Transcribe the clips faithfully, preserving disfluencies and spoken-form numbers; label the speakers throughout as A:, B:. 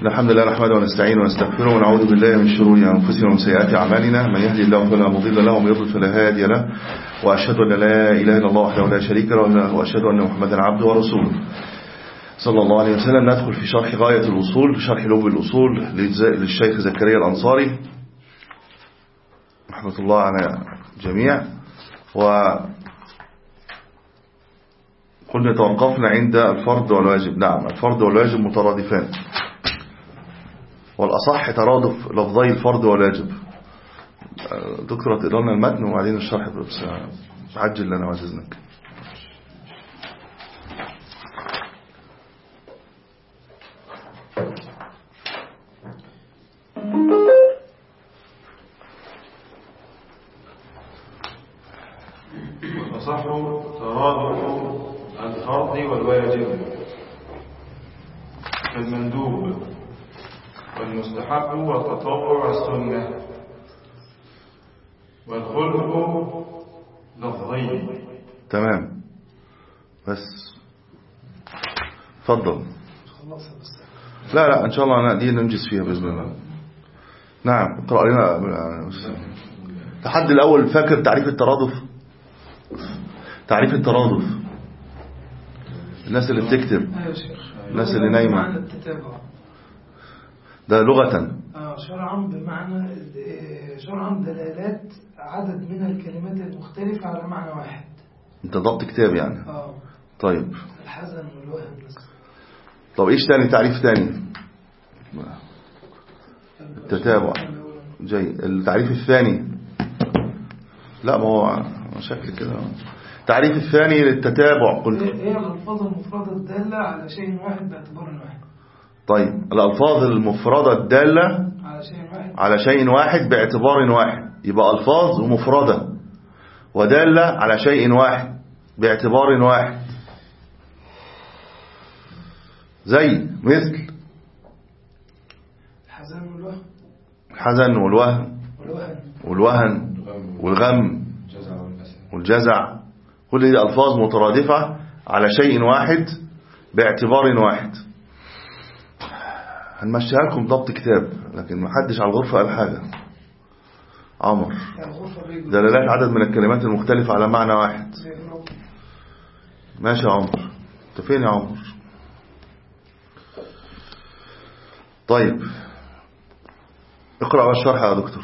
A: الحمد لله نحمده ونستعينه ونستغفره ونعوذ بالله من شرور أنفسنا ومن سيئات أعمالنا. من يهدي الله فلا مضل له ومن يضلل فلا هادي له، وأشهد أن لا إله إلا الله وحده لا شريك له، وأشهد أن محمدا عبده ورسوله صلى الله عليه وسلم. ندخل في شرح غاية الوصول، شرح لب الأصول للشيخ زكريا الأنصاري رحمة الله على الجميع. وقلنا توقفنا عند الفرض والواجب. نعم، الفرض والواجب مترادفان، والأصح ترادف لفظي الفرض والواجب. دكتورة تقرأ لنا المتن وبعدين الشرح، بس عجل لنا وعزيزنك.
B: والأصح ترادف الفرض والواجب كالمندوب والمستحب والتطوع والسنة، والخلق لفظي.
A: تمام، بس تفضل. لا لا ان شاء الله دي ننجز فيها باذن الله. نعم، اقرأ لنا تحدي الاول. فاكر تعريف الترادف؟ تعريف الترادف الناس اللي بتكتب، الناس اللي نايمه، ده لغة.
C: شرعا بمعنى شرعا دلالات عدد من الكلمات المختلفة على معنى واحد. انت
A: ضبط كتاب يعني؟
C: اه.
A: طيب،
C: الحزن والوهن مثلا.
A: طب ايش تاني؟ تعريف تاني؟ التتابع. جاي التعريف الثاني. لا، ما هو شكل كده. التعريف الثاني للتتابع قلت
C: هي الألفاظ المفردة الدالة على شيء واحد باعتبار واحد.
A: طيب، الألفاظ المفردة الدالة
C: على شيء واحد
A: على شيء واحد باعتبار واحد. يبقى ألفاظ مفردة ودالة على شيء واحد باعتبار واحد، زي مثل
C: الحزن والوهن
A: الحزن والوهن
C: والوهن
A: والوهن والغم والجزع. كل دي ألفاظ مترادفة على شيء واحد باعتبار واحد. هنمشيها لكم ضبط كتاب، لكن ما حدش على الغرفة قال حاجة. عمر، دلالات عدد من الكلمات المختلفة على معنى واحد. ماشي يا عمر، انت فين يا عمر؟ طيب، اقرأ بقى الشرح يا دكتور.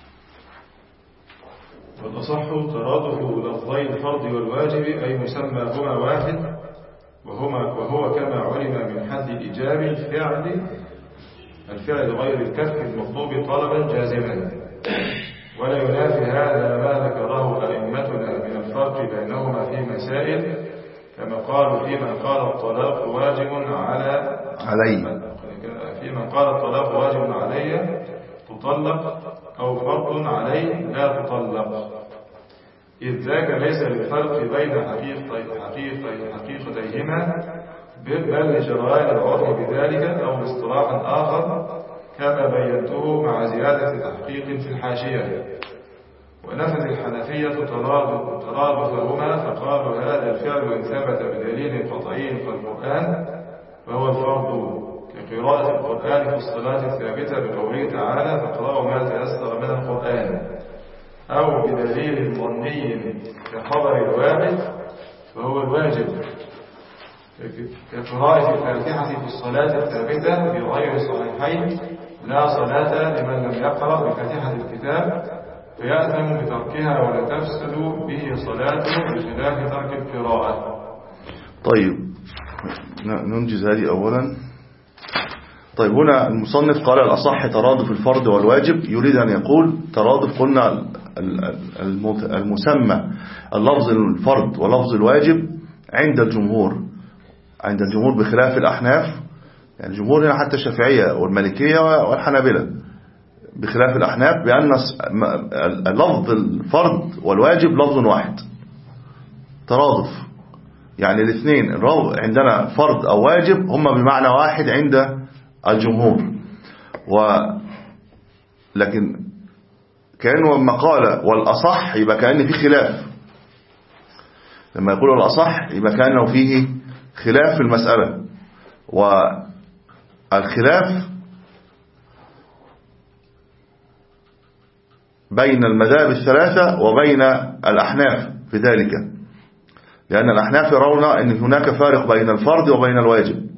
B: والأصح ترادف لفظي الفرض والواجب، أي مسمى هما واحد، وهما وهو كما علم من حد الإيجاب الفعل الفعل غير الكف المطلوب طلبا جازما. ولا ينافي هذا ما ذكره أئمتنا من الفرق بينهما في مسائل، كما قالوا في من قال الطلاق واجب على
A: علي
B: في من قال الطلاق واجب علي تطلق، أو فرض علي لا تطلق، إذ ذاك ليس للفرق بين حقيقتي حقيقتي حقيقتيهما، بل لجريان العرف بذلك، أو اصطلاحا آخر كما بينته مع زيادة تحقيق في الحاشية. ونفت الحنفية ترادفهما، فقالوا هذا الفعل إن ثبت بدليل قطعي كالقرآن فهو الفرض، كقراءة القرآن في الصلاة الثابتة بقوله تعالى فاقرأوا ما تيسر من القرآن، أو بدليل ظني كخبر الواحد فهو الواجب، كقراءة الفاتحة في الصلاة الثابتة بغير صحيحين لا صلاة لمن لم يقرأ بفاتحة الكتاب، فيأثم بتركها ولا تفسد به صلاته بخلاف ترك القراءة.
A: طيب، ننجز هذه أولا. طيب، هنا المصنف قال الأصح ترادف الفرض والواجب. يريد أن يقول ترادف، قلنا المسمى اللفظ الفرض ولفظ الواجب عند الجمهور عند الجمهور بخلاف الأحناف. يعني الجمهور هنا حتى الشافعية والمالكية والحنابلة بخلاف الأحناف، بأن لفظ الفرض والواجب لفظ واحد ترادف. يعني الاثنين عندنا فرض أو واجب هما بمعنى واحد عند الجمهور. ولكن كأنه لما قال والأصح يبقى كأن فيه خلاف. لما يقول الأصح يبقى كأنه فيه خلاف في المسألة، والخلاف بين المذاهب الثلاثة وبين الأحناف في ذلك، لأن الأحناف يرون أن هناك فارق بين الفرض وبين الواجب.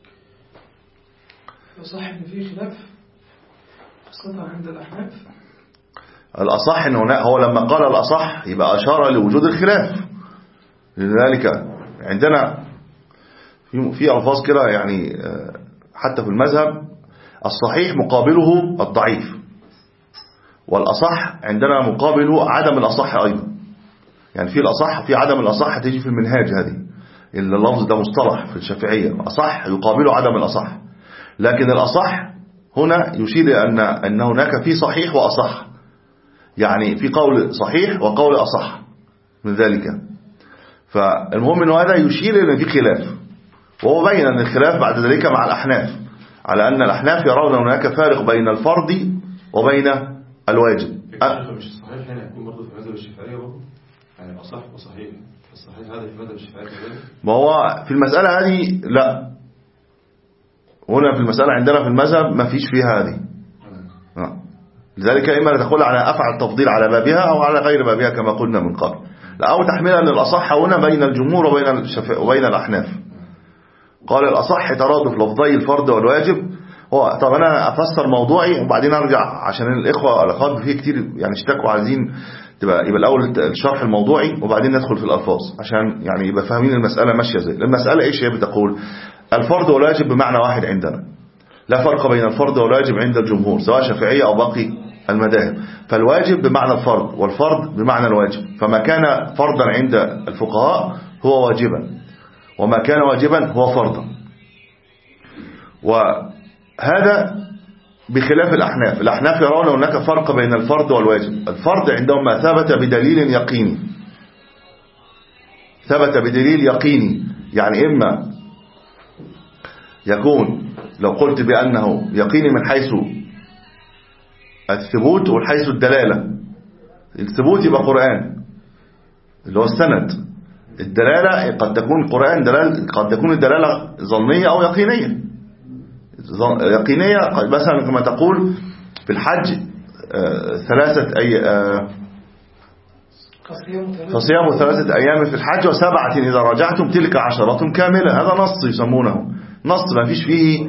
C: صح إن في خلاف خاصة عند الأحناف.
A: الأصح إن هناك، هو لما قال الأصح يبقى أشار لوجود الخلاف. لذلك عندنا في في ألفاظ كده يعني حتى في المذهب، الصحيح مقابله الضعيف، والأصح عندنا مقابله عدم الأصح أيضا. يعني في الأصح في عدم الأصح تيجي في المنهاج، هذه اللفظ ده مصطلح في الشافعية، الأصح يقابله عدم الأصح. لكن الأصح هنا يشير أن أن هناك في صحيح وأصح، يعني في قول صحيح وقول أصح من ذلك. فالمهم أنه هذا يشير أن في خلاف، وهو بين أن الخلاف بعد ذلك مع الأحناف، على أن الأحناف يرون هناك فارق بين الفرض وبين الواجب.
B: أه مش صحيح هنا يكون برضه في مذهب الشافعية برضه، يعني أصح وصحيح، الصحيح هذا في مذهب الشافعية كذلك.
A: ما هو في المسألة هذه لا، هنا في المسألة عندنا في المذهب ما فيش فيها هذه. أه. لذلك إما تقول على أفعل التفضيل على بابها أو على غير بابها كما قلنا من قبل، أو تحميلا للأصح هنا بين الجمهور وبين الشافعية وبين الأحناف. قال الأصح ترادف لفظي الفرض والواجب. هو طب أنا أفسر موضوعي وبعدين أرجع، عشان الإخوة الأخوات فيه كتير يعني اشتكوا عايزين تبقى يبقى الأول الشرح الموضوعي وبعدين ندخل في الألفاظ، عشان يعني يبقى فاهمين المسألة ماشية ازاي. المسألة إيش هي؟ بتقول الفرض والواجب بمعنى واحد عندنا، لا فرق بين الفرض والواجب عند الجمهور سواء شافعية أو باقي المذاهب. فالواجب بمعنى الفرض والفرض بمعنى الواجب، فما كان فرضا عند الفقهاء هو واجبا، وما كان واجبا هو فرضا. وهذا بخلاف الأحناف. الأحناف يرون هناك فرق بين الفرض والواجب. الفرض عندهم ما ثبت بدليل يقيني، ثبت بدليل يقيني، يعني إما يكون لو قلت بأنه يقيني من حيث الثبوت ومن حيث الدلالة. الثبوت يبقى قرآن اللي هو السند، الدلالة قد تكون قرآن دلالة، قد تكون الدلالة ظنية أو يقينية. يقينية مثلا كما تقول في الحج ثلاثة أي فصيام ثلاثة أيام في الحج وسبعة إذا رجعتم تلك عشرة كاملة. هذا نص يسمونه نص، ما فيش فيه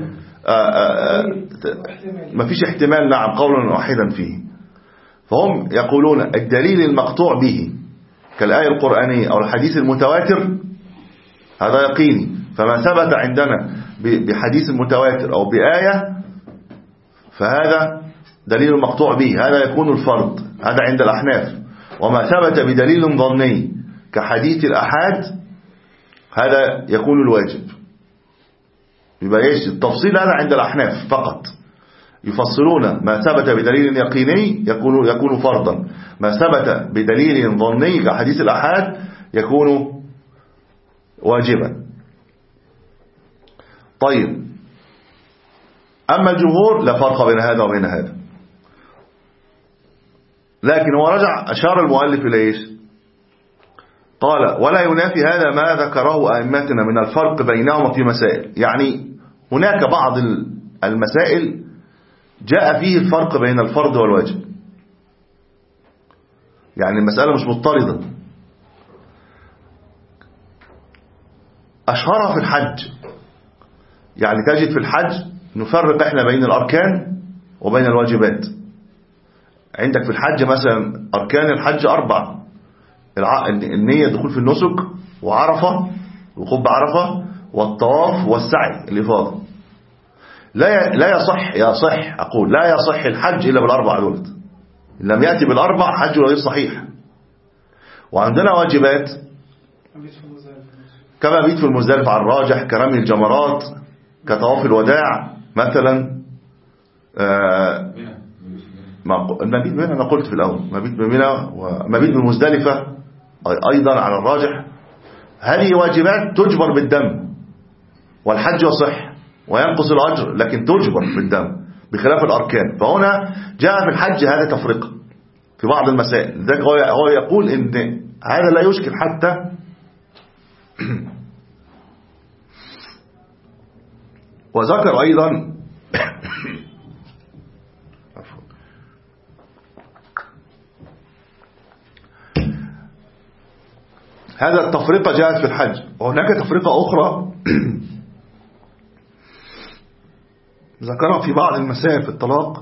A: ما فيش احتمال، نعم قولا واحدا فيه. فهم يقولون الدليل المقطوع به كالآية القرآنية أو الحديث المتواتر هذا يقيني، فما ثبت عندنا بحديث متواتر أو بآية فهذا دليل مقطوع به، هذا يكون الفرض، هذا عند الأحناف. وما ثبت بدليل ظني كحديث الأحاد هذا يكون الواجب. يبقى ايش التفصيل؟ هذا عند الأحناف فقط، يفصلون ما ثبت بدليل يقيني يكون يكون فرضا، ما ثبت بدليل ظني كحديث الأحاد يكون واجبا. طيب أما الجمهور لا فرق بين هذا وبين هذا، لكن هو رجع أشار المؤلف إلى إيش؟ قال ولا ينافي هذا ما ذكره أئمتنا من الفرق بينهما في مسائل. يعني هناك بعض المسائل جاء فيه الفرق بين الفرض والواجب، يعني المسألة مش مضطردة. أشهرها في الحج، يعني تجد في الحج نفرق احنا بين الأركان وبين الواجبات. عندك في الحج مثلا أركان الحج أربع: النية دخول في النسك، وعرفة وقوف بعرفة، والطواف والسعي الإفاضة. لا لا يصح يصح أقول لا يصح الحج إلا بالأربع دول، إن لم يأتي بالأربع حج غير صحيح. وعندنا واجبات كما بيت في المزدلفة على الراجح، كرمي الجمرات، كطواف الوداع مثلا. آه مبيت بمنى أنا قلت في الأول، مبيت بمنى ومبيت بالمزدلفة أيضا على الراجح. هذه واجبات تجبر بالدم، والحج يصح وينقص الأجر لكن تجبر بالدم بخلاف الأركان. فهنا جاء في الحج هذا تفرقة في بعض المسائل. ذلك هو يقول إن هذا لا يشكل حتى وذكر أيضا هذا التفرقة جاءت في الحج. وهناك تفرقة أخرى ذكرها في بعض المسائل في الطلاق،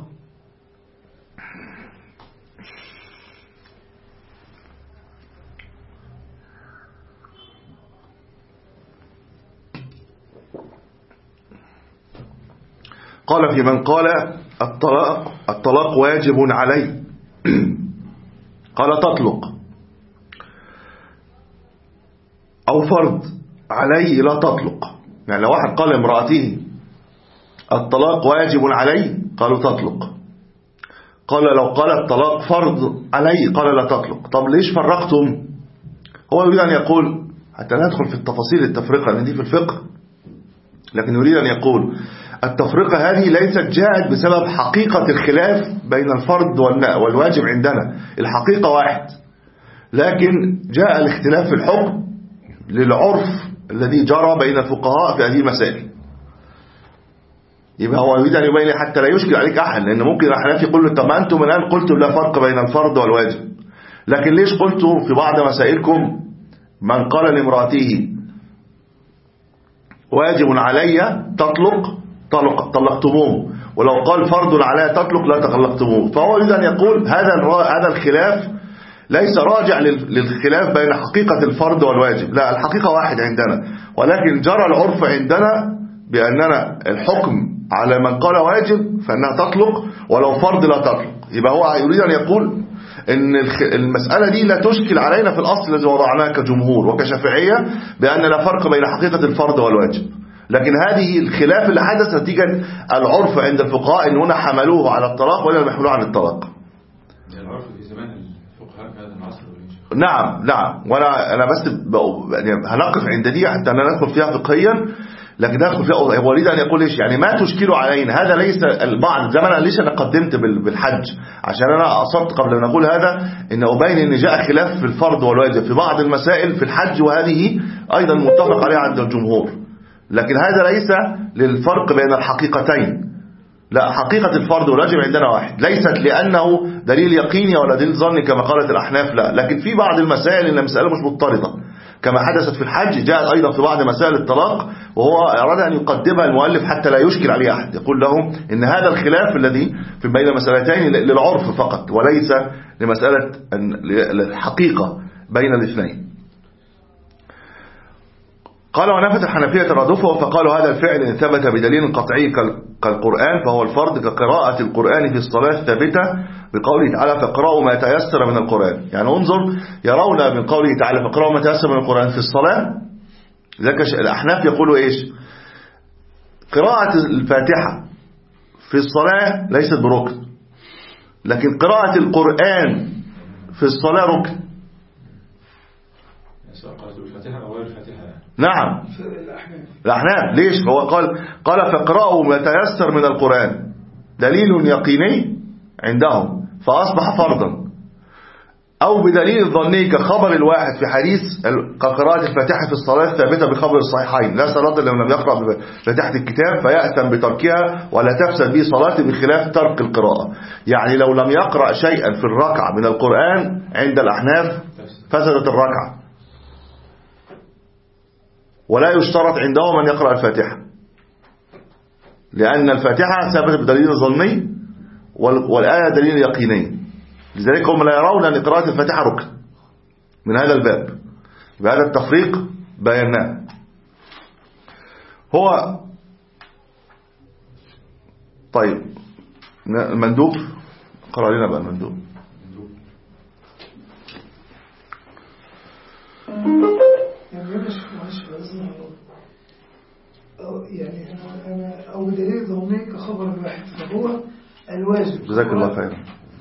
A: قال في من قال الطلاق الطلاق واجب عليه قال تطلق، أو فرض عليه لا تطلق. يعني لو واحد قال امرأته الطلاق واجب عليه قالوا تطلق، قال لو قال الطلاق فرض عليه قال لا تطلق. طب ليش فرقتم؟ هو يريد أن يقول، حتى لا ندخل في التفاصيل التفرقة لأن دي في الفقه، لكن يريد أن يقول التفرقة هذه ليست جاءت بسبب حقيقة الخلاف بين الفرض والواجب عندنا، الحقيقة واحد، لكن جاء الاختلاف في الحكم للعرف الذي جرى بين الفقهاء في هذه المسائل. يبقى هو يريد أن يبين حتى لا يشكل عليك أحد، لأن ممكن الأحناف يقول له طب ما أنتم الآن قلتم لا فرق بين الفرض والواجب، لكن ليش قلتم في بعض مسائلكم من قال لامرأته واجب علي تطلق طلق طلقتموه، ولو قال فرض علي تطلق لا تطلقتموه. فهو يريد أن يقول هذا هذا الخلاف ليس راجع للخلاف بين حقيقة الفرض والواجب، لا، الحقيقة واحد عندنا، ولكن جرى العرف عندنا بأننا الحكم على من قال واجب فإنها تطلق، ولو فرض لا تطلق. يبقى هو يريد أن يقول إن المسألة دي لا تشكل علينا في الأصل الذي وضعناه كجمهور وكشافعية بأن لا فرق بين حقيقة الفرض والواجب، لكن هذه الخلاف اللي حدث نتيجة العرف عند الفقهاء إن هنا حملوه على الطلاق ولا يحملوه عن الطلاق.
B: العرف في زمان الفقهاء في هذا العصر.
A: نعم نعم، وأنا أنا بس يعني هنقف عند دي حتى أنا ندخل فيها فقهيا، لكن ندخل فيها هو يريد أن يقول إيش يعني ما تشكل علينا. هذا ليس البعض زي ما أنا ليش أنا قدمت بالحج، عشان أنا أصبت قبل أن أقول هذا إن أبين إن جاء خلاف في الفرض والواجب في بعض المسائل في الحج، وهذه أيضا متفق عليها عند الجمهور، لكن هذا ليس للفرق بين الحقيقتين، لا، حقيقة الفرض والواجب عندنا واحد، ليست لأنه دليل يقيني ولا دليل ظني كما قالت الأحناف، لا، لكن في بعض المسائل إن المسألة مش مضطردة كما حدثت في الحج جاءت أيضا في بعض مسائل الطلاق، وهو أراد أن يقدمها المؤلف حتى لا يشكل عليه أحد، يقول لهم إن هذا الخلاف الذي في بين المسألتين للعرف فقط وليس لمسألة الحقيقة بين الاثنين. قال ونفت الحنفية ترادفه فقالوا هذا الفعل إن ثبت بدليل قطعي كالقرآن فهو الفرض كقراءة القرآن في الصلاة الثابتة بقوله تعالى فاقرأوا ما تيسر من القرآن. يعني انظر، يرون من قوله تعالى فاقرأوا ما تيسر من القرآن في الصلاة، ذلك الأحناف يقولوا إيش؟ قراءة الفاتحة في الصلاة ليست بركن، لكن قراءة القرآن في الصلاة ركن. نعم الأحناف ليش؟ هو قال قال فاقرأوا ما تيسر من القرآن، دليل يقيني عندهم فأصبح فرضا، أو بدليل ظني كخبر الواحد في حديث كقراءة الفاتحة في الصلاة ثابتة بخبر الصحيحين لا صلاة لمن لم يقرأ بفاتحة الكتاب فيأثم بتركها ولا تفسد به صلاة بخلاف ترك القراءة. يعني لو لم يقرأ شيئا في الركعة من القرآن عند الأحناف فسدت الركعة، ولا يشترط عندهم أن يقرأ الفاتحة لأن الفاتحة ثابتة بدليل ظني والآية دليل يقيني، لذلك هم لا يرون أن قراءة الفاتحة ركن من هذا الباب. بهذا التفريق بيناه. هو طيب المندوب قرأ لنا بقى المندوب.
C: يعني مش مش لازم يعني انا انا او بدليل ظني كخبر الواحد فهو الواجب.
A: جزاك الله خيرا.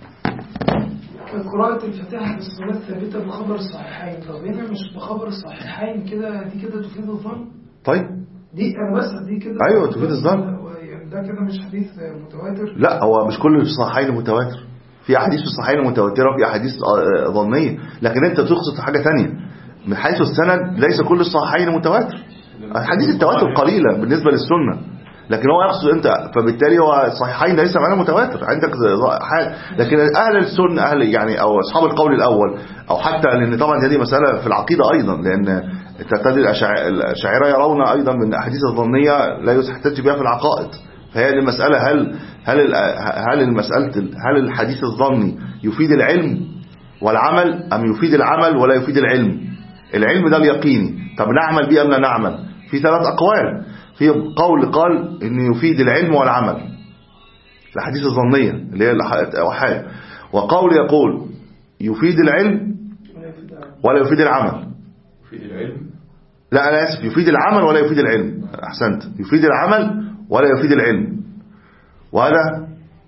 C: قراءة الفاتحة في الصلاة ثابتة بخبر الصحيحين، طب هنا مش بخبر الصحيحين كده دي كده تفيد الظن؟
A: طيب
C: دي انا بس دي كده
A: ايوه تفيد الظن،
C: يعني ده كده مش حديث متواتر؟
A: لا هو مش كل الصحيحين متواتر، في احاديث في الصحيحين متواترة وفي احاديث ظنية، لكن انت تقصد حاجة ثانية من حيث السند ليس كل الصحيحين متواتر، حديث التواتر قليلة بالنسبة للسنة، لكن هو يقصد انت، فبالتالي هو الصحيحين ليس معناه متواتر عندك حاجة. لكن اهل السنه اهل يعني او اصحاب القول الاول، او حتى لان طبعا هذه مساله في العقيده ايضا، لان تعتقد الاشاعره يرون ايضا من الاحاديث الظنيه لا يحتج بها في العقائد. فهي المساله هل هل هل المساله هل الحديث الظني يفيد العلم والعمل ام يفيد العمل ولا يفيد العلم؟ العلم ده اليقيني، طب نعمل به ام لا نعمل؟ في ثلاث اقوال. في قول قال انه يفيد العلم والعمل الحديث الظنيه اللي هي الاحاد، وقول يقول يفيد العلم ولا يفيد العمل.
B: يفيد العلم،
A: لا انا اسف، يفيد العمل ولا يفيد العلم، احسنت، يفيد العمل ولا يفيد العلم. وهذا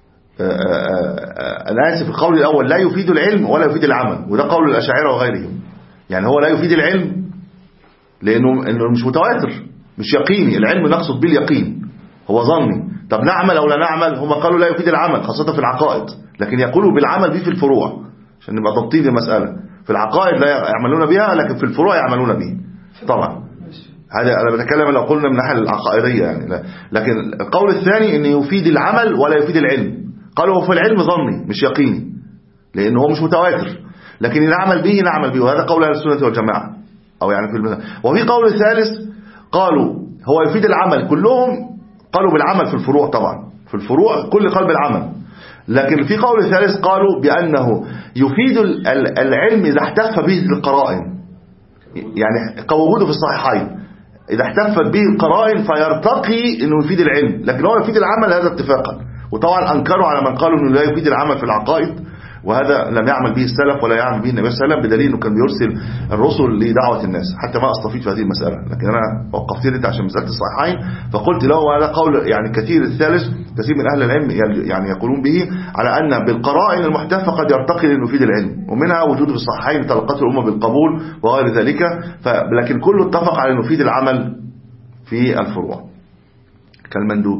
A: انا اسف القول الاول لا يفيد العلم ولا يفيد العمل، وده قول الاشاعره وغيرهم. يعني هو لا يفيد العلم لانه انه مش متواتر، مش يقيني. العلم نقصد به اليقين، هو ظني. طب نعمل او لا نعمل؟ هم قالوا لا يفيد العمل خاصه في العقائد، لكن يقولوا بالعمل به في الفروع عشان نبقى ضابطين المساله. في العقائد لا يعملون بها، لكن في الفروع يعملون به. طبعا هذا انا بتكلم لو قلنا من الناحيه العقائديه يعني لا. لكن القول الثاني ان يفيد العمل ولا يفيد العلم، قالوا هو في العلم ظني مش يقيني لانه هو مش متواتر، لكن نعمل به نعمل به، وهذا قول اهل السنه والجماعه. او يعني في المثال. وفي قول ثالث قالوا هو يفيد العمل، كلهم قالوا بالعمل في الفروع، طبعا في الفروع كل قال بالعمل. لكن في قول ثالث قالوا بأنه يفيد العلم إذا احتف به القرائن، يعني كوجوده في الصحيحين إذا احتفت به القرائن فيرتقي أنه يفيد العلم، لكن هو يفيد العمل هذا اتفاقا. وطبعا أنكروا على من قالوا أنه لا يفيد العمل في العقائد، وهذا لم يعمل به السلف ولا يعمل به النبي صلى الله عليه وسلم، بدليل أنه كان بيرسل الرسل لدعوة الناس. حتى ما أستفيد في هذه المسألة، لكن أنا وقفت لي عشان مسألة الصحيحين فقلت له هذا قول يعني كثير الثالث كثير من أهل العلم يعني يقولون به على أن بالقرائن المحتفة قد يرتقي لأنه يفيد العلم، ومنها وجود في الصحيحين تلقته الأمة بالقبول وغير ذلك. لكن كله اتفق على أنه يفيد العمل في الفروع كالمندوب.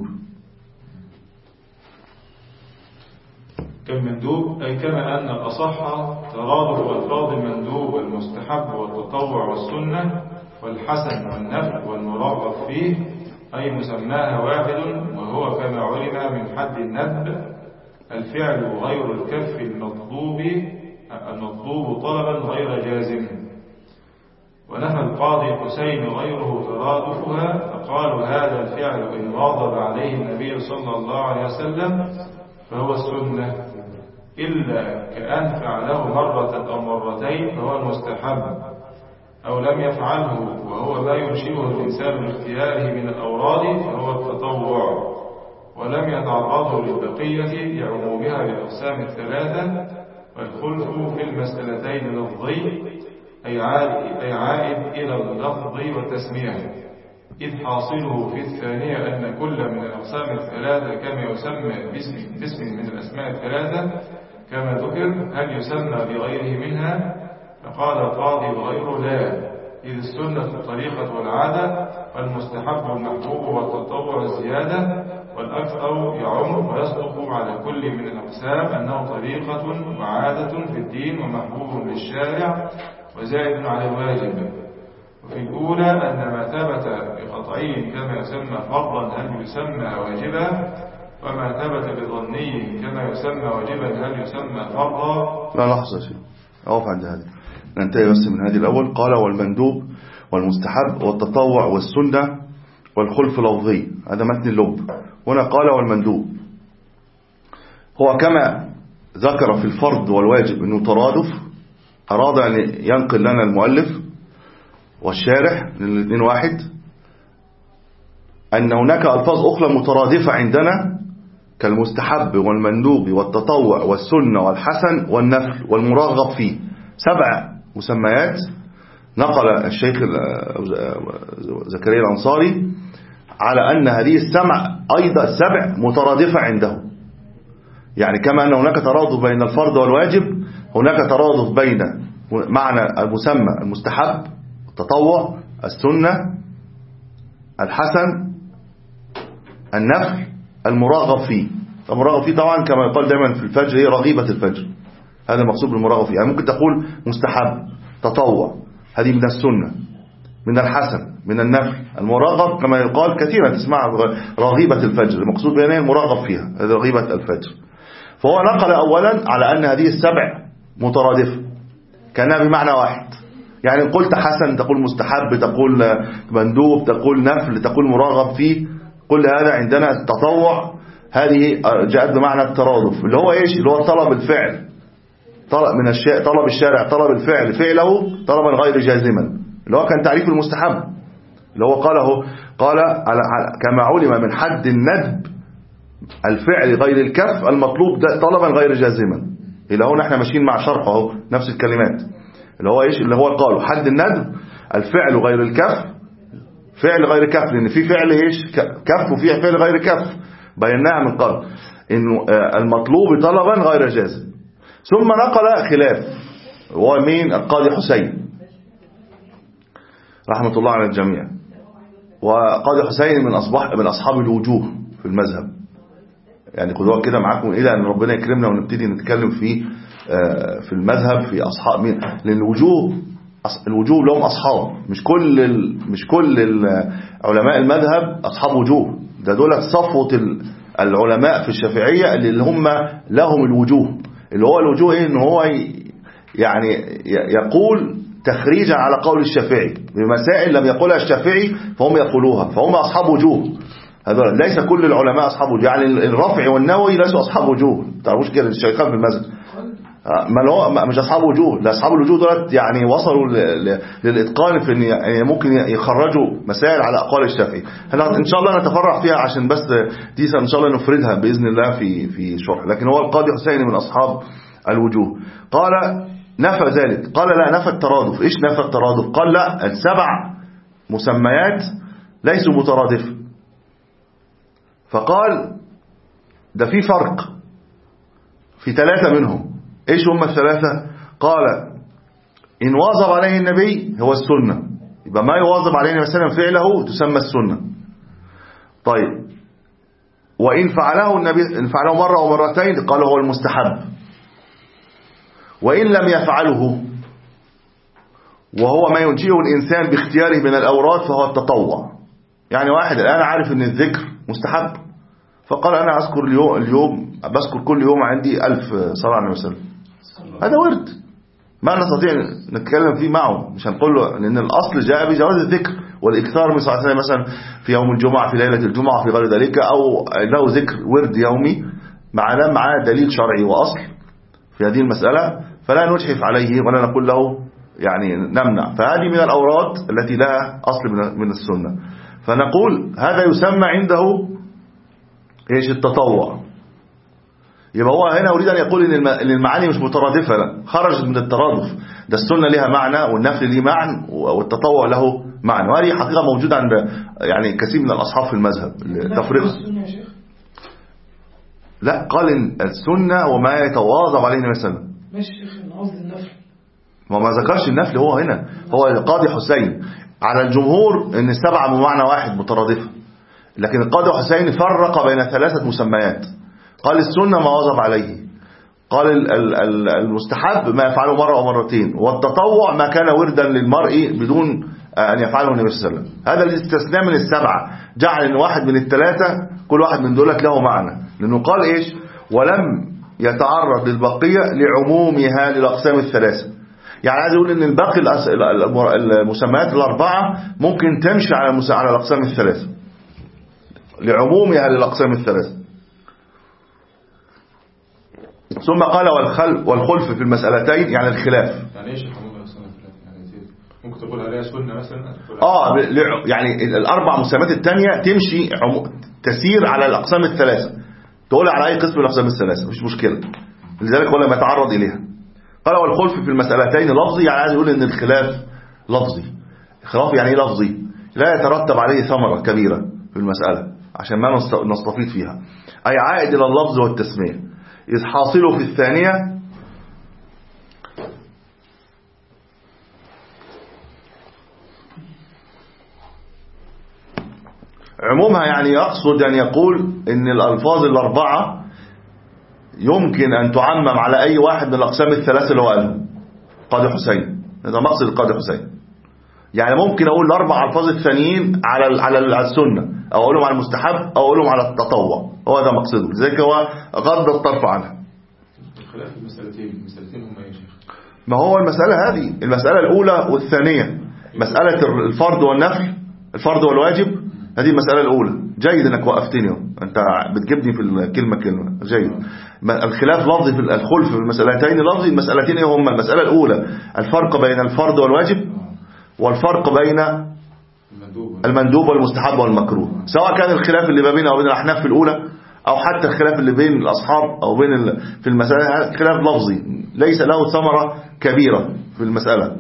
B: كالمندوب أي كما أن الأصح ترادف ألفاظ المندوب والمستحب والتطوع والسنة والحسن والنفل والمرغب فيه، أي مسماها واحد، وهو كما علم من حد الندب الفعل غير الكف المطلوب المطلوب طلبا غير جازم. ونفى القاضي حسين غيره ترادفها، فقالوا هذا الفعل إن واظب عليه النبي صلى الله عليه وسلم فهو السنة، إلا كأن فعله مرة أو مرتين فهو المستحب، أو لم يفعله وهو ما ينشئه الإنسان من اختياره من الأوراد فهو التطوع، ولم يتعرضوا للبقية لعمومها بالأقسام الثلاثة. والخلف في المسألتين لفظي أي عائد, أي عائد إلى اللفظ والتسمية، إذ حاصله في الثانية أن كل من الأقسام الثلاثة كما يسمى باسم, باسم من الأسماء الثلاثة كما ذكر هل يسمى بغيره منها؟ فقال القاضي وغيره لا، إذ السنة الطريقة والعادة، والمستحب والمحبوب والتطوع الزيادة، والأكثر يعم ويصدق على كل من الأقسام أنه طريقة وعادة في الدين ومحبوب للشارع وزائد على الواجب. وفي الأولى أن ما ثبت بقطعي كما يسمى فرضا هل يسمى واجبا، وما ثبت بظني كما يسمى واجبا هل يسمى فرضا.
A: لا لحظة شيء أوقف عند هذا، ننتهي بس من هذه الأول. قال والمندوب والمستحب والتطوع والسنة والخلف لفظي، هذا متن اللب. هنا قال والمندوب هو كما ذكر في الفرض والواجب أنه ترادف، أراد أن ينقل لنا المؤلف والشارح للاثنين واحد أن هناك ألفاظ أخرى مترادفة عندنا كالمستحب والمندوب والتطوع والسنة والحسن والنفل والمرغب فيه، سبع مسميات نقل الشيخ زكريا الأنصاري على أن هذه السبع أيضا السبع مترادفة عنده. يعني كما أن هناك ترادف بين الفرض والواجب، هناك ترادف بين معنى المسمى المستحب التطوع السنة الحسن النفل المرغب فيه. المرغب فيه طبعا كما يقال دائما في الفجر هي رغيبة الفجر، هذا المقصود بالمرغب فيه. يعني ممكن تقول مستحب تطوع هذه من السنة، من الحسن من النفل. المرغب كما يقال كثيرا تسمع رغيبة الفجر، المقصود بها المرغب فيها، هذه رغيبة الفجر. فهو نقل أولا على أن هذه السبع مترادفة كانها بمعنى واحد، يعني قلت حسن تقول مستحب، تقول مندوب، تقول نفل، تقول مرغب فيه، كل هذا عندنا التطوع هذه جاءت بمعنى الترادف، اللي هو ايش؟ اللي هو طلب الفعل، طلب من الشيء، طلب الشارع طلب الفعل فعله طلبا غير جازما، اللي هو كان تعريف المستحب، اللي هو قاله قال على كما علم من حد الندب الفعل غير الكف المطلوب طلبا غير جازما. إلى هنا احنا ماشيين مع شرحه نفس الكلمات، اللي هو ايش؟ اللي هو قالوا حد الندب الفعل غير الكف، فعل غير كف، لان في فعل ايش كف وفي فعل غير كف، بيناها من قبل انه المطلوب طلبا غير جازم. ثم نقل خلاف هو مين؟ القاضي حسين رحمة الله على الجميع. وقاضي حسين من أصبح من أصحاب الوجوه في المذهب، يعني خدوها كده معاكم إلى أن ربنا يكرمنا ونبتدي نتكلم في في المذهب في أصحاب مين، لأن الوجوه الوجوه لهم أصحاب، مش كل مش كل علماء المذهب أصحاب وجوه، ده دولة صفوة العلماء في الشافعية اللي هم لهم الوجوه، اللي هو الوجوه إيه؟ إن هو يعني يقول تخريجا على قول الشافعي بمسائل لم يقولها الشافعي فهم يقولوها، فهم أصحاب وجوه. هذا ليس كل العلماء أصحاب وجوه، يعني الرافعي والنووي ليسوا أصحاب وجوه، تعرفوش كده الشيخان في المذهب ما هو مش أصحاب وجوه، لا أصحاب الوجوه دولت يعني وصلوا للإتقان في إن يعني ممكن يخرجوا مسائل على أقوال الشافعي. هلا إن شاء الله نتفرع فيها عشان بس دي إن شاء الله نفردها بإذن الله في في شرح. لكن هو القاضي حسين من أصحاب الوجوه. قال نفى ذلك، قال لا نفى الترادف. إيش نفى الترادف؟ قال لا السبع مسميات ليسوا مترادفة، فقال ده في فرق في ثلاثة منهم. إيش هم الثلاثة؟ قال إن واظب عليه النبي هو السنة، يبقى ما يواظب عليه النبي صلى الله عليه وسلم فعله تسمى السنة. طيب وإن فعله النبي إن فعله مرة أو مرتين قال هو المستحب، وإن لم يفعله وهو ما ينشئه الإنسان باختياره من الأوراد فهو التطوع. يعني واحد الآن عارف أن الذكر مستحب فقال أنا أذكر اليوم, اليوم بذكر كل يوم عندي ألف صلاة على وسلم، هذا ورد ما نستطيع نتكلم فيه معه، مش هنقول له لأن الأصل جاء بجواز الذكر والإكثار من صلاة مثلا في يوم الجمعة في ليلة الجمعة في غير ذلك، أو له ذكر ورد يومي معنا معاه دليل شرعي وأصل في هذه المسألة، فلا نجحف عليه ولا نقول له يعني نمنع. فهذه من الأوراد التي لها أصل من السنة، فنقول هذا يسمى عنده إيش؟ التطوع. يبقى هو هنا أريد أن يقول إن المعاني مش مترادفة، لا خرجت من الترادف، ده السنة لها معنى والنفل له معنى والتطوع له معنى، وهذه حقيقة موجودة عند يعني كثير من الأصحاب في المذهب التفرقة. لا قال إن السنة وما يتواظب عليه النبي صلى الله عليه وسلم.
C: ماشي يا شيخ، انا قصدي النفل.
A: ما ما ذكرش النفل هو هنا، هو القاضي حسين على الجمهور ان السبعه بمعنى واحد مترادفه، لكن القاضي حسين فرق بين ثلاثه مسميات، قال السنه ما واظب عليه، قال المستحب ما يفعله مره او مرتين، والتطوع ما كان وردا للمرء بدون ان يفعله النبي صلى الله عليه وسلم. هذا الاستثناء من السبعه جعل ان واحد من الثلاثه كل واحد من دولت له معنى، لانه قال ايش؟ ولم يتعرض للبقيه لعمومها للاقسام الثلاثه. يعني عايز يقول ان الباقي المسميات الاربعه ممكن تمشي على على الاقسام الثلاثه لعمومها للاقسام الثلاثه. ثم قال والخل والخلف في المسألتين يعني الخلاف.
B: يعني ايش العموم السنه يعني ممكن تقول عليها سنه مثلا؟
A: اه يعني الاربع مسميات الثانيه تمشي تسير على الاقسام الثلاثه، تقول على اي قسم من الاقسام الثلاثه مش مشكله، لذلك ولا ما يتعرض اليها. قال والخلف في المسألتين لفظي، يعني عايز يقول ان الخلاف لفظي. خلاف يعني ايه لفظي؟ لا يترتب عليه ثمرة كبيرة في المسألة عشان ما نستفيد فيها، اي عائد الى اللفظ والتسمية. إذ حاصله في الثانية عمومها، يعني يقصد أن يقول ان الألفاظ الأربعة يمكن أن تعمم على أي واحد من الأقسام الثلاثة اللي هو قالهم قاضي حسين. هذا مقصد القاضي حسين، يعني ممكن اقول الاربع الفاظ الثانيين على على السنه، او اقولهم على المستحب، او اقولهم على التطوع. هو ده مقصده، لذلك هو غض الطرف عنها.
B: خلاف المسألتين المسألتين هم ايه يا شيخ؟
A: ما هو المسألة هذه، المسألة الأولى والثانية، مسألة الفرض والنفل، الفرض والواجب، هذه المسألة الأولى. جيد أنك وقفتني، أنت بتجيبني في الكلمة كلمة. جيد. الخلاف لفظي في الخلف في المسألتين لفظي. المسألتين هما المسألة الأولى الفرق بين الفرض والواجب، والفرق بين المندوب والمستحب والمكروه، سواء كان الخلاف اللي ما بيننا وبين الأحناف في الأولى، أو حتى الخلاف اللي بين الأصحاب أو بين ال... في المسألة، خلاف لفظي ليس له ثمرة كبيرة في المسألة.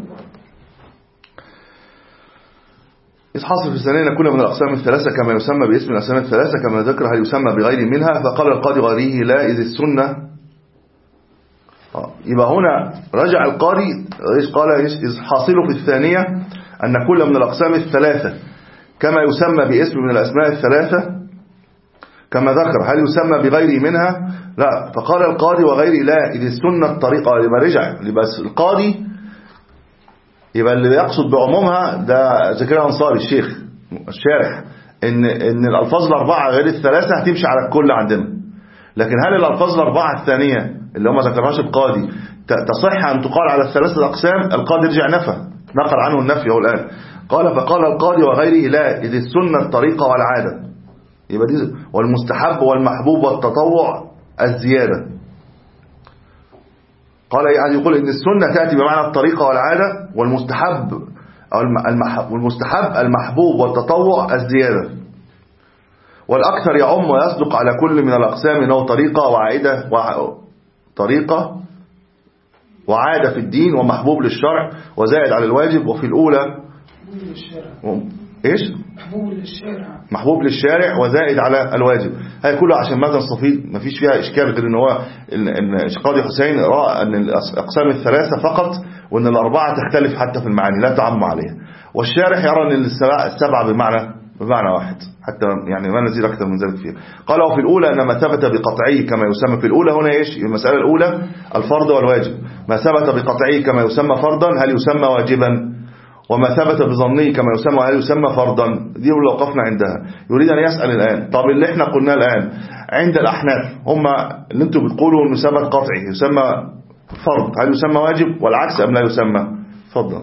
A: إذ حاصل في الثانية كل من الأقسام الثلاثة كما يسمى باسم الأقسام الثلاثة كما ذكر هل يسمى بغير منها، فقال القاضي غيره لا إذ السنة. يبقى هنا رجع القاضي قال إذ حاصل في الثانية أن كل من الأقسام الثلاثة كما يسمى باسم من الأسماء الثلاثة كما ذكر هل يسمى بغير منها. لا، فقال القاضي وغيره لا إذ السنة الطريقة. يبقى رجع بس القاضي، يبقى اللي يقصد بعمومها ده زكريا أنصاري الشيخ الشارح، إن إن الألفاظ الأربعة غير الثلاثة هتمشي على الكل عندنا. لكن هل الألفاظ الأربعة الثانية اللي هم ذكرهاش القاضي تصح أن تقال على الثلاثة الأقسام؟ القاضي رجع نفى، نقل عنه النفي هو الآن. قال فقال القاضي وغيره لا إذ السنة الطريقة والعادة، يبقى دي والمستحب والمحبوب والتطوع الزيادة. قال يعني يقول إن السنة تأتي بمعنى الطريقة والعادة، والمستحب أو والمستحب المحبوب والتطوع الزيادة. والأكثر يعم ويصدق على كل من الأقسام أنه طريقة وعادة طريقة وعادة في الدين ومحبوب للشرع وزائد على الواجب. وفي الأولى إيش؟
C: محبوب للشارع
A: محبوب للشارع وزائد على الواجب. هاي كله عشان ماذا نستفيد؟ ما فيش فيها إشكال غير إن هو إن القاضي حسين رأى أن الأقسام الثلاثة فقط، وأن الأربعة تختلف حتى في المعاني لا تعم عليها. والشارح يرى أن السبعة بمعنى بمعنى واحد، حتى يعني ما نزيد أكثر من ذلك فيه. قال وفي الأولى أن ما ثبت بقطعي كما يسمى في الأولى هنا إيش؟ المسألة الأولى الفرض والواجب. ما ثبت بقطعي كما يسمى فرضا هل يسمى واجبا؟ وما ثبت بظنه كما يسمى هل يسمى فرضا؟ دي لو وقفنا عندها. يريد أن يسأل الآن طب اللي احنا قلناه الآن عند الأحناف هم اللي انتم بتقولوا انه ثبت قطعي يسمى فرض، هل يسمى واجب والعكس أم لا يسمى؟ تفضل.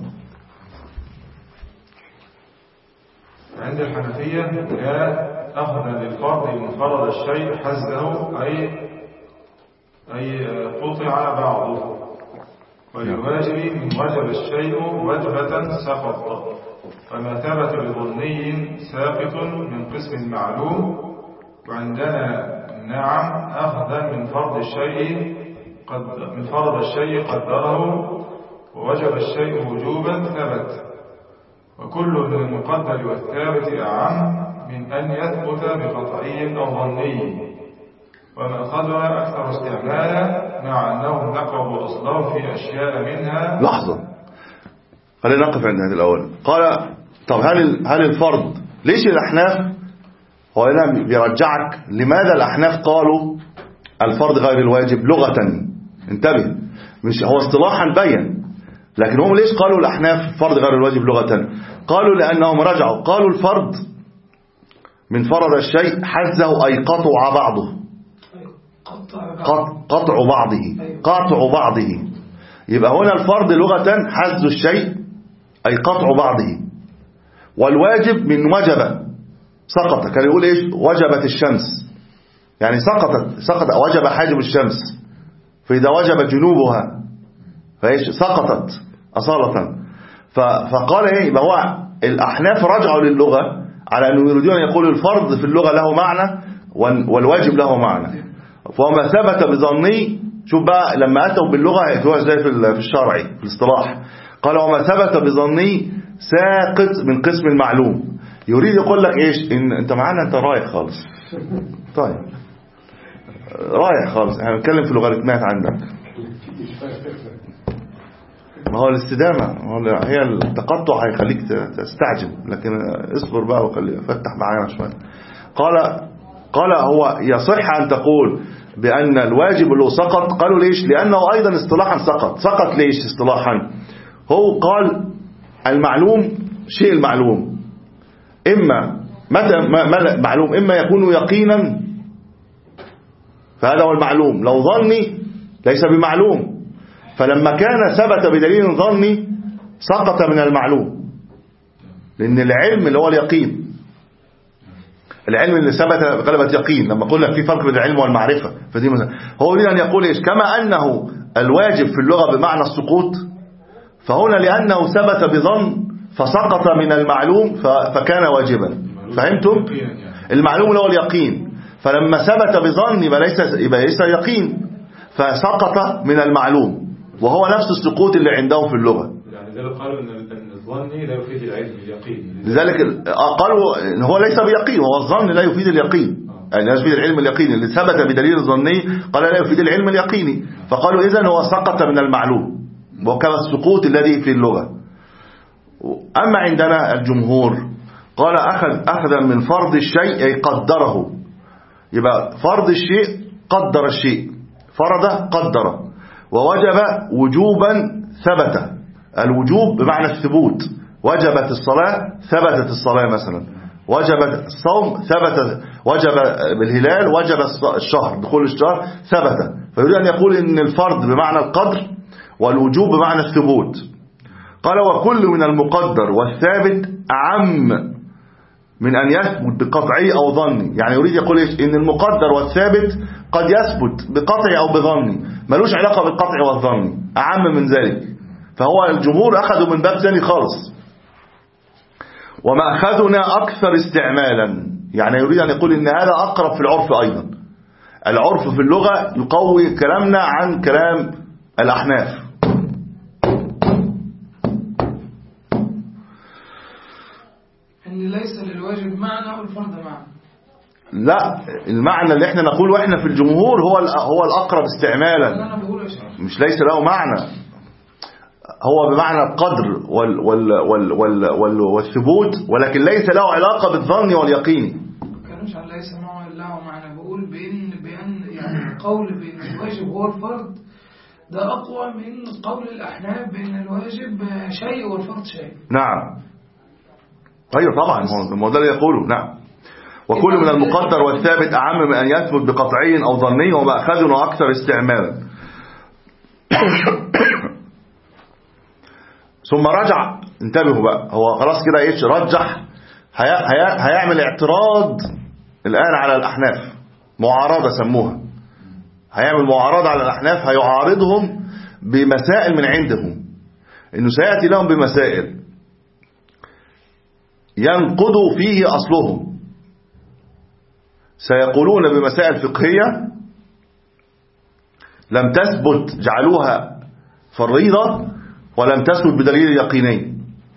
B: عند الحنفية لا أخذ للفرض إن فرض الشيء حزه أي أي قطع بعضه، وللواجب من وجب الشيء وجبة سقط، فما ثبت بظني ساقط من قسم معلوم. وعندنا نعم أخذا من فرض الشيء قد من فرض الشيء قدره ووجب الشيء وجوبا ثبت، وكل من المقدر والثابت أعم من أن يثبت بقطعي أو ظني، ومأخذها أكثر استعمالا مع أنهم نقضوا أصله في أشياء منها.
A: لحظة، خلينا نقف عند هذا الأول. قال طب هل هل الفرض ليش الأحناف؟ هو هنا بيرجعك لماذا الأحناف قالوا الفرض غير الواجب لغة. انتبه، مش هو اصطلاحا بين، لكن هم ليش قالوا الأحناف فرض غير الواجب لغة؟ قالوا لأنهم رجعوا قالوا الفرض من فرض الشيء حزه أي قطع بعضه، قطع بعضه قطع بعضه. يبقى هنا الفرض لغة حز الشيء أي قطع بعضه، والواجب من وجب سقط. كان يقول إيش؟ وجبت الشمس، يعني سقطت سقط وجب حاجب الشمس، فإذا وجب جنوبها فإيش؟ سقطت أصالة. فقال إيه؟ يبقى هو الأحناف رجعوا للغة على أنه يريدون أن يقولوا الفرض في اللغة له معنى والواجب له معنى. فما ثبت بظني، شوف بقى لما أتوا باللغة هيتوها ازاي في الشرعي في الاصطلاح. قال وما ثبت بظني ساقط من قسم المعلوم. يريد يقول لك ايش؟ إن انت معانا، انت رايح خالص. طيب رايح خالص، احنا بنتكلم في لوغاريتمات عندك. ما هو الاستدامة هي التقطع هيخليك تستعجل، لكن اصبر بقى وخلي فتح معانا شوية. قال قال هو يصح أن تقول بأن الواجب اللي سقط. قالوا ليش؟ لأنه أيضا اصطلاحا سقط. سقط ليش اصطلاحا؟ هو قال المعلوم الشيء المعلوم إما متى معلوم إما يكون يقينا، فهذا هو المعلوم. لو ظني ليس بمعلوم، فلما كان ثبت بدليل ظني سقط من المعلوم، لأن العلم اللي هو اليقين، العلم اللي ثبت غلبة يقين. لما قلنا في فرق بين العلم والمعرفة، فدي مثلا هو يريد أن يقول إيش؟ كما أنه الواجب في اللغة بمعنى السقوط، فهنا لأنه ثبت بظن فسقط من المعلوم فكان واجبا. فهمتم؟ المعلوم اللي هو اليقين، فلما ثبت بظن يبقى ليس يبقى ليس يقين، فسقط من المعلوم، وهو نفس السقوط اللي عندهم في اللغة.
B: يعني ذلك قالوا ان الظن لا يفيد العلم اليقين،
A: لذلك قالوا ان هو ليس بيقين، وهو الظن لا يفيد اليقين، يعني لا يفيد العلم اليقيني. اللي ثبت بدليل الظني قال لا يفيد العلم اليقيني، فقالوا اذا هو سقط من المعلوم، وكما السقوط الذي في اللغة. أما عندنا الجمهور قال أخذ أخذا من فرض الشيء أي قدره، يبقى فرض الشيء قدر الشيء، فرض قدر، ووجب وجوبا ثبت. الوجوب بمعنى الثبوت، وجبت الصلاة ثبتت الصلاة مثلا، وجب الصوم ثبت، وجب بالهلال وجب الشهر دخول الشهر ثبت. فيريد أن يقول إن الفرض بمعنى القدر والوجوب بمعنى الثبوت. قال وكل من المقدر والثابت أعم من أن يثبت بقطعي أو ظني. يعني يريد يقول إيش؟ إن المقدر والثابت قد يثبت بقطعي أو بظني، ملوش علاقة بالقطع والظني، أعم من ذلك. فهو الجمهور أخذوا من باب ثاني خالص. وما أخذنا أكثر استعمالا، يعني يريد أن يقول إن هذا أقرب في العرف أيضا. العرف في اللغة يقوي كلامنا عن كلام الأحناف.
C: إن ليس للواجب معنى والفرض معنى.
A: لا، المعنى اللي احنا نقوله احنا في الجمهور هو هو الأقرب استعمالا، مش ليس له معنى، هو بمعنى القدر وال وال وال وال وال والثبوت، ولكن ليس له علاقة بالظن واليقين.
C: ما كانوش على ليس له معنى، بقول بأن بأن يعني القول بأن الواجب هو الفرض ده أقوى من قول الأحناف بأن الواجب شيء والفرض شيء.
A: نعم، أيوة طبعا، هو ده اللي يقوله. نعم، وكل من المقدر والثابت أعم من أن يثبت بقطعي أو ظني، وما أخذنا أكثر استعمالا. ثم رجع، انتبهوا بقى، هو خلاص كده ايش رجح، هي هي هيعمل اعتراض الآن على الأحناف، معارضة سموها، هيعمل معارضة على الأحناف، هيعارضهم بمسائل من عندهم، إنه سيأتي لهم بمسائل ينقضوا فيه أصلهم. سيقولون بمسائل فقهية لم تثبت، جعلوها فريضة ولم تثبت بدليل يقيني.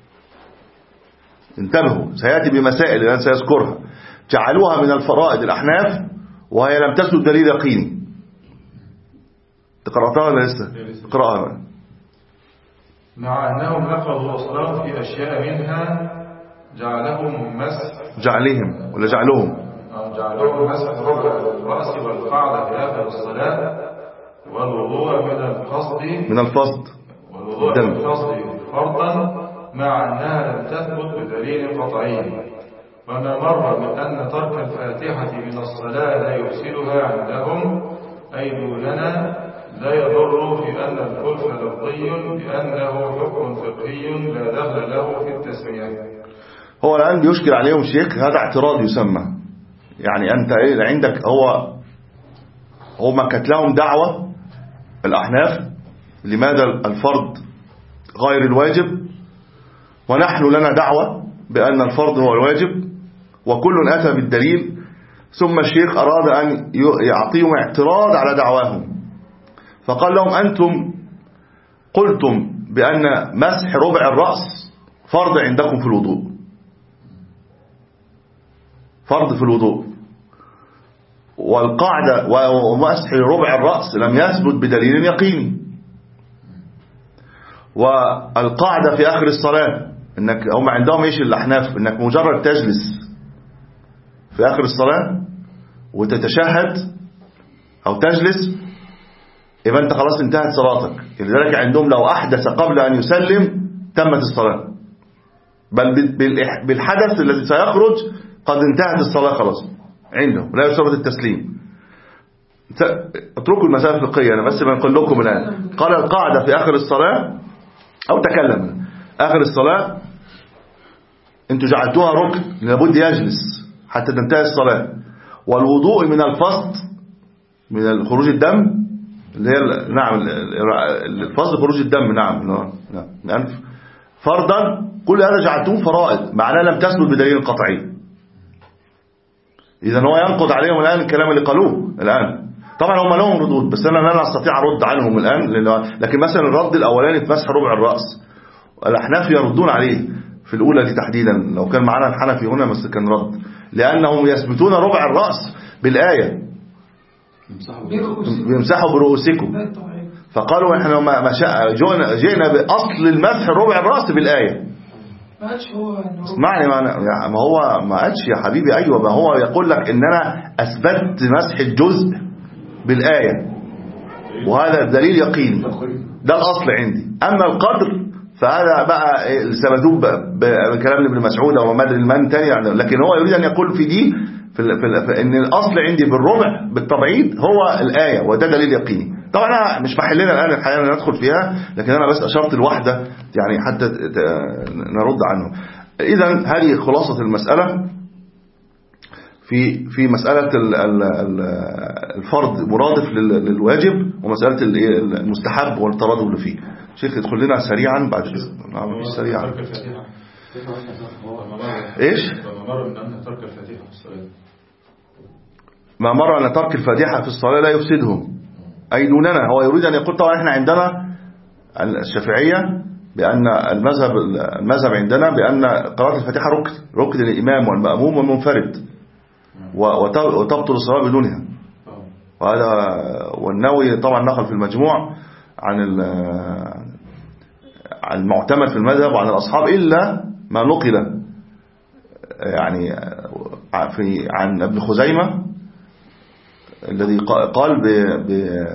A: انتبهوا، سيأتي بمسائل الآن سيذكرها جعلوها من الفرائض الأحناف وهي لم تثبت دليل يقيني. تقرأتها ولا لسه؟ اقرأها بقى.
B: مع أنهم نقضوا أصلهم في أشياء منها جعلهم مسح،
A: جعلهم ولا جعلهم
B: جعلهم مسح ربع الرأس والقعدة في آخر الصلاة والوضوء من القصد
A: من الفصد
B: والوضوء من القصد فرضا، مع أنها لم تثبت بدليل قطعي. وما مر من أن ترك الفاتحة من الصلاة لا يفسدها عندهم أي دوننا لا يضر في أن الخلف لفظي بأنه حكم فقهي لا دخل له في التسمية.
A: هو الآن بيشكل عليهم شيخ، هذا اعتراض يسمى، يعني أنت إيه عندك، هو هو ما كانت لهم دعوة الأحناف لماذا الفرض غير الواجب، ونحن لنا دعوة بأن الفرض هو الواجب، وكل أتى بالدليل. ثم الشيخ أراد أن يعطيهم اعتراض على دعواهم، فقال لهم أنتم قلتم بأن مسح ربع الرأس فرض عندكم في الوضوء، فرض في الوضوء، والقاعدة ومسح ربع الرأس لم يثبت بدليل يقيني، والقاعدة في آخر الصلاة إنك هم عندهم إيش الأحناف، إنك مجرد تجلس في آخر الصلاة وتتشهد أو تجلس يبقى أنت خلاص انتهت صلاتك. لذلك عندهم لو أحدث قبل أن يسلم تمت الصلاة بل بالحدث الذي سيخرج قد انتهت الصلاة خلاص عنده، لا يشترط التسليم. اتركوا المسائل الفقهية، أنا بس بنقول لكم الآن. قال القاعدة في آخر الصلاة أو تكلم آخر الصلاة انتوا جعلتوها ركن لابد يجلس حتى تنتهي الصلاة. والوضوء من الفصد من خروج الدم اللي هي نعم الفصد خروج الدم نعم نعم فرضا، كل هذا جعلتوه فرائض معناه لم تثبت بدليل قطعي. إذا هو ينقض عليهم الآن الكلام اللي قالوه الآن. طبعا هم لهم ردود بس أنا لا أستطيع أرد عنهم الآن، لكن مثلا الرد الأولاني في مسح ربع الرأس الأحناف يردون عليه في الأولى دي تحديدا. لو كان معنا الحنفي هنا بس كان رد، لأنهم يثبتون ربع الرأس بالآية بيمسحوا برؤوسكم، فقالوا احنا ما جئنا جئنا بأصل المسح ربع الرأس بالآية. اسمعني ما هو ما قالش يا حبيبي. أيوة ما هو يقول لك إن أنا أثبت مسح الجزء بالآية وهذا دليل يقيني، ده الأصل عندي. أما القدر فهذا بقى ثبتوه بكلام ابن مسعود أو مدري المن تاني يعني. لكن هو يريد أن يقول في دي في, في, في إن الأصل عندي بالربع بالتبعيد هو الآية وده دليل يقيني. طبعا أنا مش محلنا الآن الحقيقة أن ندخل فيها، لكن أنا بس أشرت الوحدة يعني حتى نرد عنه. إذن هذه خلاصة المسألة في في مسألة الفرض مرادف للواجب ومسألة المستحب والتردد اللي فيه. شيخ يدخل لنا سريعا بعد نعم مش سريعا ايش ما مر أن ترك الفاتحة في الصلاة لا يفسدهم أي دوننا. هو يريد أن يقول طبعا احنا عندنا الشافعية بأن المذهب المذهب عندنا بأن قراءة الفاتحة ركن ركن للإمام والمأموم والمنفرد وتبطل الصلاة بدونها. وهذا والنووي طبعا نقل في المجموع عن المعتمد في المذهب وعن الأصحاب إلا ما نقل يعني في عن ابن خزيمة الذي قال ب, ب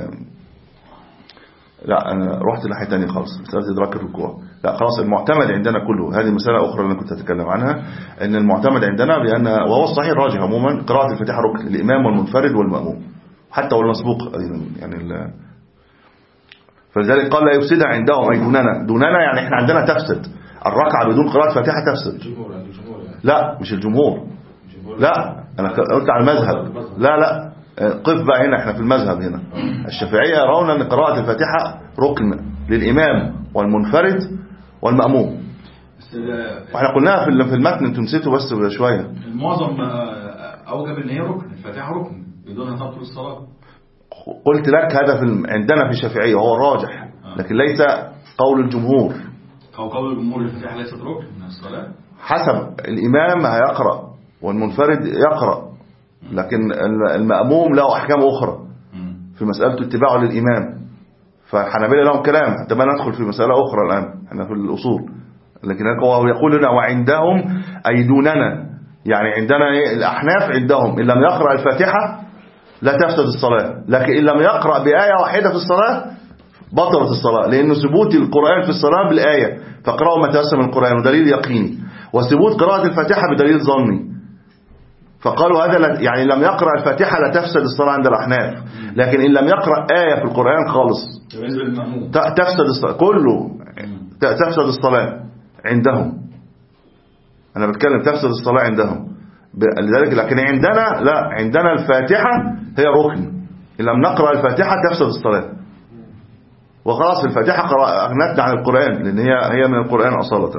A: لا أنا رحت لحاجة تانية خالص مسألة إدراك الركوع. لا خلاص المعتمد عندنا كله هذه مسألة أخرى اللي كنت أتكلم عنها أن المعتمد عندنا بأن وهو الصحيح الراجح عموما قراءة الفاتحة ركن الإمام والمنفرد والمأموم حتى والمسبوق يعني. فلذلك قال لا يفسدها عندهم أي دوننا. دوننا يعني إحنا عندنا تفسد الركعة بدون قراءة فاتحة تفسد. لا مش الجمهور لا أنا قلت على المذهب. لا لا قف بقى هنا احنا في المذهب هنا. الشافعية يرون أن قراءة الفاتحة ركن للإمام والمنفرد والمأموم. واحنا قلناها في المتن انتم نسيتوا بس شوية.
D: المعظم أوجب أن هي ركن الفاتحة ركن بدونها تبطل الصلاة.
A: قلت لك هذا في عندنا في الشافعية هو الراجح لكن ليس قول الجمهور.
D: أو قول الجمهور الفاتحة ليست ركن من الصلاة
A: حسب الإمام هيقرأ والمنفرد يقرأ لكن المأموم له أحكام أخرى في مسألة اتباعه للإمام. فالحنابلة لهم كلام حتى ما ندخل في مسألة أخرى الآن احنا في الأصول. لكن هو يقول لنا وعندهم أي دوننا يعني عندنا إيه الأحناف عندهم إن لم يقرأ الفاتحة لا تفسد الصلاة لكن إن لم يقرأ بآية واحدة في الصلاة بطلت الصلاة لأن ثبوت القرآن في الصلاة بالآية فقرأوا ما تيسر من القرآن ودليل يقيني وثبوت قراءة الفاتحة بدليل ظني. فقالوا هذا يعني لم يقرأ الفاتحة لا تفسد الصلاة عند الأحناف لكن إن لم يقرأ آية في القرآن خالص تفسد الصلاة كله تفسد الصلاة عندهم. أنا بتكلم تفسد الصلاة عندهم لذلك. لكن عندنا لا عندنا الفاتحة هي ركن إن لم نقرأ الفاتحة تفسد الصلاة وخلاص الفاتحة أغنتنا عن القرآن لأن هي هي من القرآن أصالة.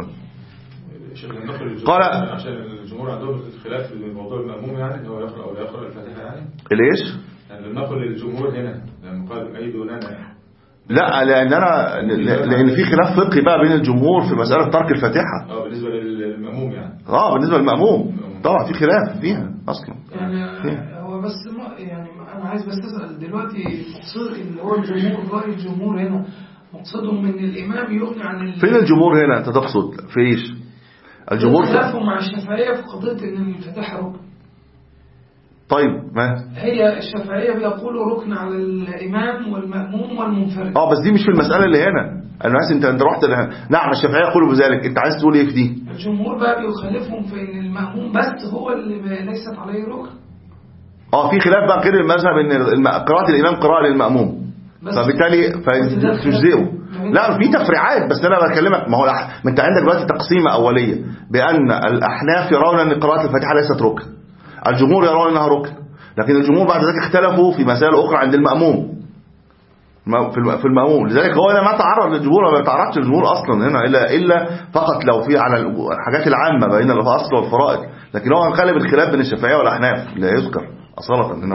B: قال عشان الجمهور عندهم خلاف في موضوع المأموم يعني هو يقرأ أو لا يقرأ الفاتحة يعني
A: ليش؟
B: يعني لما نقول للجمهور هنا لما قال أي دوننا
A: لا لأن أنا لأن في خلاف فقهي بقى بين الجمهور في مسألة ترك الفاتحة.
B: اه بالنسبة للمأموم يعني
A: اه بالنسبة للمأموم طبعا في خلاف فيها أصلا
C: يعني فيها. هو بس ما يعني أنا عايز بس أسأل دلوقتي المقصود اللي هو الجمهور رأي الجمهور هنا مقصدهم من الإمام يغني عن ال...
A: فين الجمهور هنا أنت تقصد في إيش؟ الجمهور
C: خلافوا مع الشافعية في قضية إن الفاتحة ركن.
A: طيب ما
C: هي الشافعية بيقولوا ركن على الإمام والمأموم والمنفرد.
A: اه بس دي مش في المسألة اللي هنا. انا عايز انت انت رحت لها. نعم الشافعية يقولوا بذلك. انت عايز تقول ايه في دي؟
C: الجمهور بقى بيخالفهم في ان المأموم بس هو اللي ليست عليه ركن.
A: اه في خلاف بقى غير المذهب ان قراءة الإمام قراءة للمأموم فبالتالي فتجزئه. لا في تفريعات بس انا بكلمك. ما هو ما انت عندك دلوقتي تقسيمه اوليه بان الاحناف يرون ان قراءه الفاتحه ليست ركن، الجمهور يرون انها ركن، لكن الجمهور بعد ذلك اختلفوا في مسائل اخرى عند المأموم في المأموم. لذلك هو ما تعرض للجمهور، ما تعرضش للجمهور اصلا هنا الا الا فقط لو في على الحاجات العامه بين الاصل والفرائض، لكن هو انقلب الخلاف بين الشافعيه والاحناف لا يذكر اصاله انه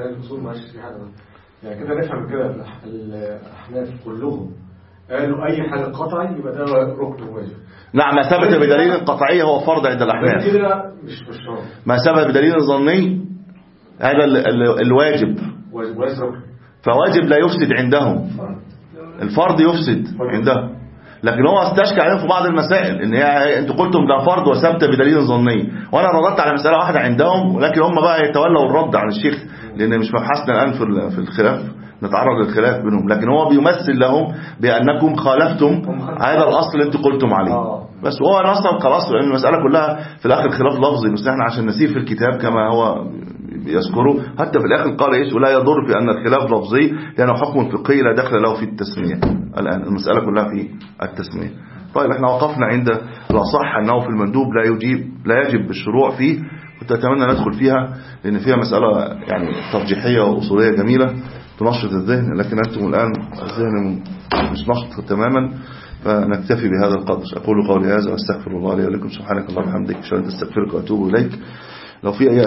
E: يعني كده نفهم كده الأحناف كلهم قالوا أي حاجة قطعي يبقى ده ركن واجب.
A: نعم ما ثبت بدليل قطعي هو فرض عند الأحناف.
E: كده مش مش شرط.
A: ما ثبت بدليل ظني هذا الواجب
E: واجب
A: فواجب لا يفسد عندهم، الفرض يفسد عندهم، لكن هو استشكى عليهم في بعض المسائل ان هي انتوا قلتم ده فرض وثبت بدليل ظني، وانا رددت على مسألة واحدة عندهم، ولكن هم بقى يتولوا الرد عن الشيخ لان مش مبحثنا الان في الخلاف نتعرض للخلاف بينهم، لكن هو بيمثل لهم بانكم خالفتم هذا الاصل اللي انتوا قلتم عليه. بس هو اصلا خلاص لان المسألة كلها في الاخر خلاف لفظي، بس احنا عشان نسير في الكتاب كما هو يذكره حتى في الاخر قال ايش ولا يضر في ان الخلاف لفظي لانه حكم فقهي لا دخل له في التسمية. الان المسألة كلها في التسمية. طيب احنا وقفنا عند الاصح انه في المندوب لا يجيب لا يجب الشروع فيه، كنت اتمنى ندخل فيها لان فيها مسألة يعني ترجيحية واصولية جميلة تنشط الذهن، لكن انتم الان الذهن مش نشط تماما، فنكتفي بهذا القدر. اقول قولي هذا واستغفر الله لي ولكم. سبحانك اللهم وبحمدك اشهد ان لا اله الا انت استغفرك واتوب اليك. لو في اي